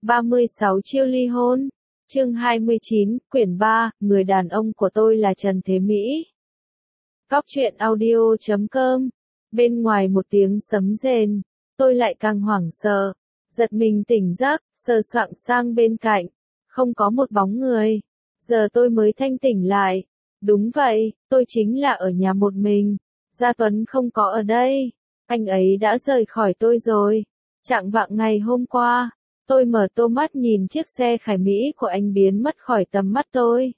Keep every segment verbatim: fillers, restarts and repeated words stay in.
ba mươi sáu chiêu ly hôn. Chương hai mươi chín, quyển ba, người đàn ông của tôi là Trần Thế Mỹ. Cóc truyện audio chấm com. Bên ngoài một tiếng sấm rền, tôi lại càng hoảng sợ, giật mình tỉnh giấc, sờ soạng sang bên cạnh, không có một bóng người. Giờ tôi mới thanh tỉnh lại. Đúng vậy, tôi chính là ở nhà một mình. Gia Tuấn không có ở đây, anh ấy đã rời khỏi tôi rồi. Chạng vạng ngày hôm qua, tôi mở to mắt nhìn chiếc xe Khải Mỹ của anh biến mất khỏi tầm mắt tôi.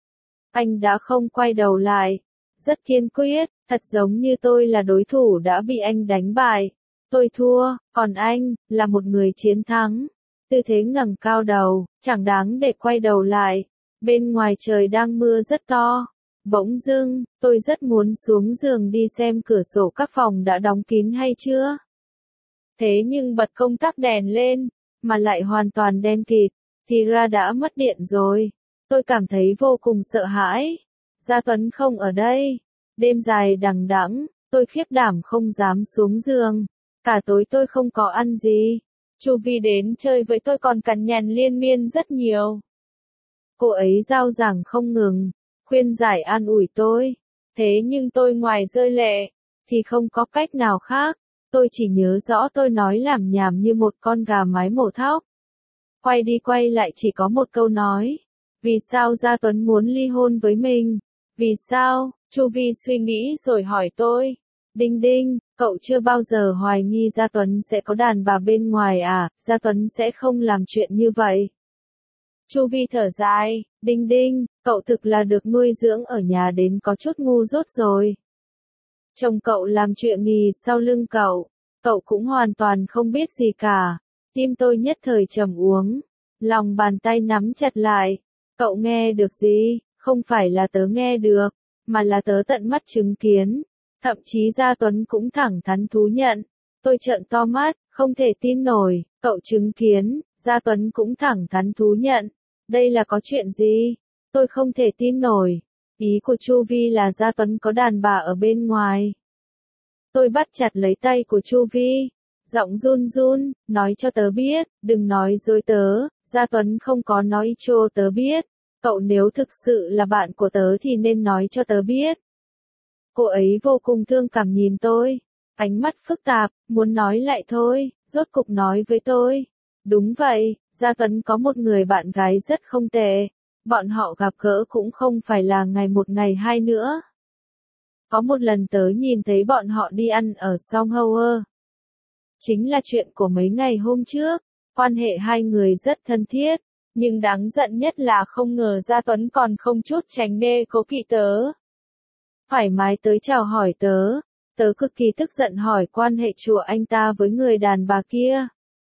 Anh đã không quay đầu lại, rất kiên quyết, thật giống như tôi là đối thủ đã bị anh đánh bại. Tôi thua, còn anh, là một người chiến thắng. Tư thế ngẩng cao đầu, chẳng đáng để quay đầu lại. Bên ngoài trời đang mưa rất to. Bỗng dưng, tôi rất muốn xuống giường đi xem cửa sổ các phòng đã đóng kín hay chưa. Thế nhưng bật công tắc đèn lên, mà lại hoàn toàn đen kịt, thì ra đã mất điện rồi. Tôi cảm thấy vô cùng sợ hãi. Gia Tuấn không ở đây. Đêm dài đằng đẵng, tôi khiếp đảm không dám xuống giường. Cả tối tôi không có ăn gì. Chu Vi đến chơi với tôi còn cằn nhằn liên miên rất nhiều. Cô ấy rao giảng không ngừng, khuyên giải an ủi tôi. Thế nhưng tôi ngoài rơi lệ, thì không có cách nào khác. Tôi chỉ nhớ rõ tôi nói làm nhảm như một con gà mái mổ thóc. Quay đi quay lại chỉ có một câu nói. Vì sao Gia Tuấn muốn ly hôn với mình? Vì sao? Chu Vi suy nghĩ rồi hỏi tôi. Đinh đinh, cậu chưa bao giờ hoài nghi Gia Tuấn sẽ có đàn bà bên ngoài à? Gia Tuấn sẽ không làm chuyện như vậy. Chu Vi thở dài. Đinh đinh, cậu thực là được nuôi dưỡng ở nhà đến có chút ngu dốt rồi. Chồng cậu làm chuyện nhì sau lưng cậu, cậu cũng hoàn toàn không biết gì cả. Tim tôi nhất thời trầm uống, lòng bàn tay nắm chặt lại. Cậu nghe được gì? Không phải là tớ nghe được, mà là tớ tận mắt chứng kiến. Thậm chí Gia Tuấn cũng thẳng thắn thú nhận. Tôi trợn to mắt, không thể tin nổi. Cậu chứng kiến, Gia Tuấn cũng thẳng thắn thú nhận. Đây là có chuyện gì? Tôi không thể tin nổi. Ý của Chu Vi là Gia Tuấn có đàn bà ở bên ngoài. Tôi bắt chặt lấy tay của Chu Vi, giọng run run, nói cho tớ biết, đừng nói dối tớ. Gia Tuấn không có nói cho tớ biết. Cậu nếu thực sự là bạn của tớ thì nên nói cho tớ biết. Cô ấy vô cùng thương cảm nhìn tôi, ánh mắt phức tạp, muốn nói lại thôi, rốt cục nói với tôi. Đúng vậy, Gia Tuấn có một người bạn gái rất không tệ. Bọn họ gặp gỡ cũng không phải là ngày một ngày hai nữa. Có một lần tớ nhìn thấy bọn họ đi ăn ở Songhauer. Chính là chuyện của mấy ngày hôm trước, quan hệ hai người rất thân thiết, nhưng đáng giận nhất là không ngờ Gia Tuấn còn không chút tránh nê cố kỵ tớ. Thoải mái tới chào hỏi tớ, tớ cực kỳ tức giận hỏi quan hệ của anh ta với người đàn bà kia.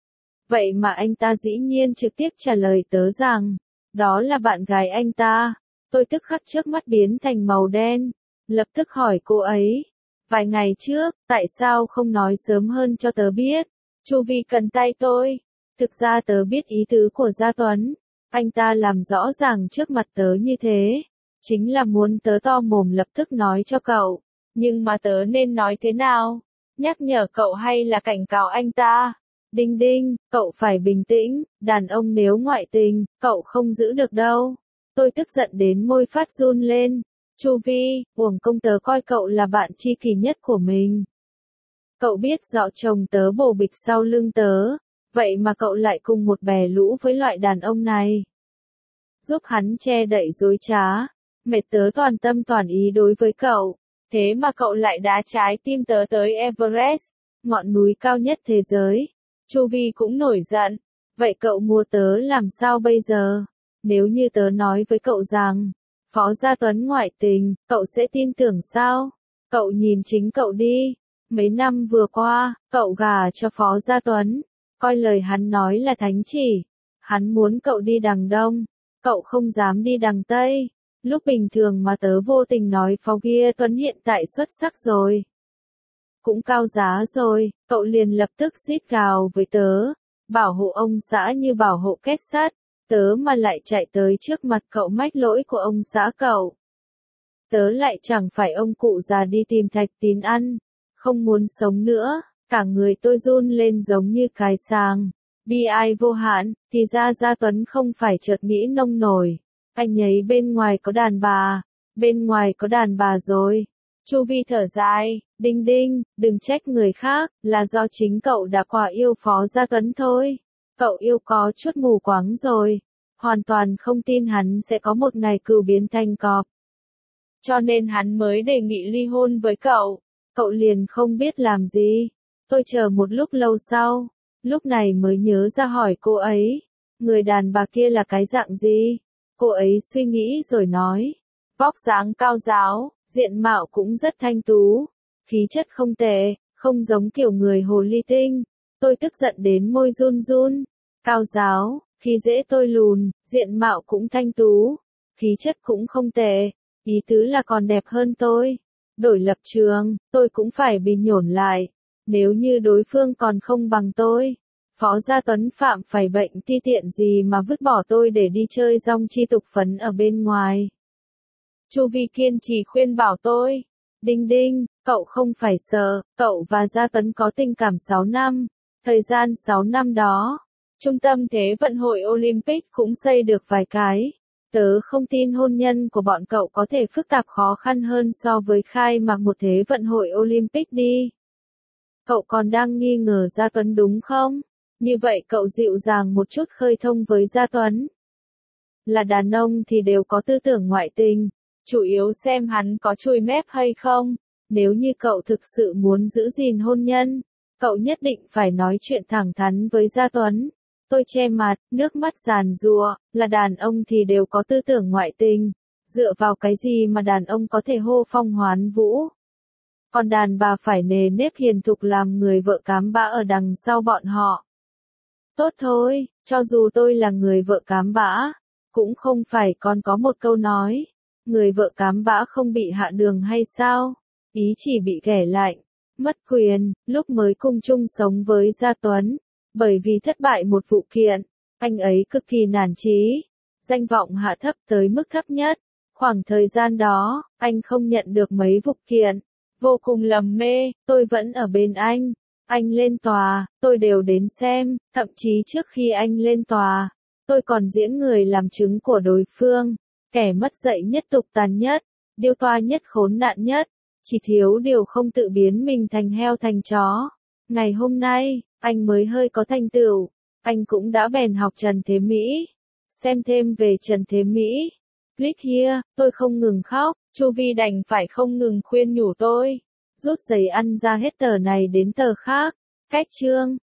Vậy mà anh ta dĩ nhiên trực tiếp trả lời tớ rằng, đó là bạn gái anh ta. Tôi tức khắc trước mắt biến thành màu đen, lập tức hỏi cô ấy. Vài ngày trước, tại sao không nói sớm hơn cho tớ biết? Chu Vi cần tay tôi. Thực ra tớ biết ý tứ của Gia Tuấn. Anh ta làm rõ ràng trước mặt tớ như thế. Chính là muốn tớ to mồm lập tức nói cho cậu. Nhưng mà tớ nên nói thế nào? Nhắc nhở cậu hay là cảnh cáo anh ta? Đinh đinh, cậu phải bình tĩnh, đàn ông nếu ngoại tình, cậu không giữ được đâu. Tôi tức giận đến môi phát run lên. Chu Vi, uổng công tớ coi cậu là bạn tri kỷ nhất của mình. Cậu biết rõ chồng tớ bồ bịch sau lưng tớ, vậy mà cậu lại cùng một bè lũ với loại đàn ông này. Giúp hắn che đậy dối trá, mệt tớ toàn tâm toàn ý đối với cậu, thế mà cậu lại đá trái tim tớ tới Everest, ngọn núi cao nhất thế giới. Chu Vi cũng nổi giận, vậy cậu mua tớ làm sao bây giờ? Nếu như tớ nói với cậu rằng, Phó Gia Tuấn ngoại tình, cậu sẽ tin tưởng sao? Cậu nhìn chính cậu đi, mấy năm vừa qua, cậu gả cho Phó Gia Tuấn, coi lời hắn nói là thánh chỉ. Hắn muốn cậu đi đằng Đông, cậu không dám đi đằng Tây. Lúc bình thường mà tớ vô tình nói Phó Gia Tuấn hiện tại xuất sắc rồi, cũng cao giá rồi, cậu liền lập tức rít gào với tớ, bảo hộ ông xã như bảo hộ két sắt, tớ mà lại chạy tới trước mặt cậu mách lỗi của ông xã cậu. Tớ lại chẳng phải ông cụ già đi tìm thạch tín ăn, không muốn sống nữa, cả người tôi run lên giống như cài sàng. bi ai vô hạn, thì ra Gia Tuấn không phải chợt nghĩ nông nổi. Anh ấy bên ngoài có đàn bà, bên ngoài có đàn bà rồi. Chu Vi thở dài, đinh đinh, đừng trách người khác, là do chính cậu đã quá yêu Phó Gia Tuấn thôi. Cậu yêu có chút mù quáng rồi, hoàn toàn không tin hắn sẽ có một ngày cừu biến thành cọp. Cho nên hắn mới đề nghị ly hôn với cậu, cậu liền không biết làm gì. Tôi chờ một lúc lâu sau, lúc này mới nhớ ra hỏi cô ấy, người đàn bà kia là cái dạng gì? Cô ấy suy nghĩ rồi nói, vóc dáng cao ráo, diện mạo cũng rất thanh tú, khí chất không tệ, không giống kiểu người hồ ly tinh. Tôi tức giận đến môi run run, cao ráo, khí dễ tôi lùn, diện mạo cũng thanh tú, khí chất cũng không tệ, ý tứ là còn đẹp hơn tôi. Đổi lập trường, tôi cũng phải bị nhổn lại, nếu như đối phương còn không bằng tôi. Phó Gia Tuấn phạm phải bệnh ti tiện gì mà vứt bỏ tôi để đi chơi rong chi tục phấn ở bên ngoài. Chu Vi kiên trì khuyên bảo tôi, đinh đinh, cậu không phải sợ, cậu và Gia Tuấn có tình cảm sáu năm, thời gian sáu năm đó, Trung tâm Thế vận hội Olympic cũng xây được vài cái. Tớ không tin hôn nhân của bọn cậu có thể phức tạp khó khăn hơn so với khai mạc một Thế vận hội Olympic đi. Cậu còn đang nghi ngờ Gia Tuấn đúng không? Như vậy cậu dịu dàng một chút khơi thông với Gia Tuấn. Là đàn ông thì đều có tư tưởng ngoại tình, chủ yếu xem hắn có chui mép hay không. Nếu như cậu thực sự muốn giữ gìn hôn nhân, cậu nhất định phải nói chuyện thẳng thắn với Gia Tuấn. Tôi che mặt, nước mắt giàn giụa, là đàn ông thì đều có tư tưởng ngoại tình. Dựa vào cái gì mà đàn ông có thể hô phong hoán vũ? Còn đàn bà phải nề nếp hiền thục làm người vợ cám bã ở đằng sau bọn họ. Tốt thôi, cho dù tôi là người vợ cám bã, cũng không phải còn có một câu nói, người vợ cám bã không bị hạ đường hay sao? Ý chỉ bị ghẻ lạnh, mất quyền, lúc mới cùng chung sống với Gia Tuấn. Bởi vì thất bại một vụ kiện, anh ấy cực kỳ nản chí, danh vọng hạ thấp tới mức thấp nhất. Khoảng thời gian đó, anh không nhận được mấy vụ kiện, vô cùng lầm mê, tôi vẫn ở bên anh. Anh lên tòa, tôi đều đến xem, thậm chí trước khi anh lên tòa, tôi còn diễn người làm chứng của đối phương, kẻ mất dạy nhất tục tàn nhất, điêu toa nhất khốn nạn nhất, chỉ thiếu điều không tự biến mình thành heo thành chó. Ngày hôm nay, anh mới hơi có thành tựu, anh cũng đã bèn học Trần Thế Mỹ. Xem thêm về Trần Thế Mỹ. Click here, tôi không ngừng khóc, Chu Vi đành phải không ngừng khuyên nhủ tôi. Rút giấy ăn ra hết tờ này đến tờ khác. Cách chương.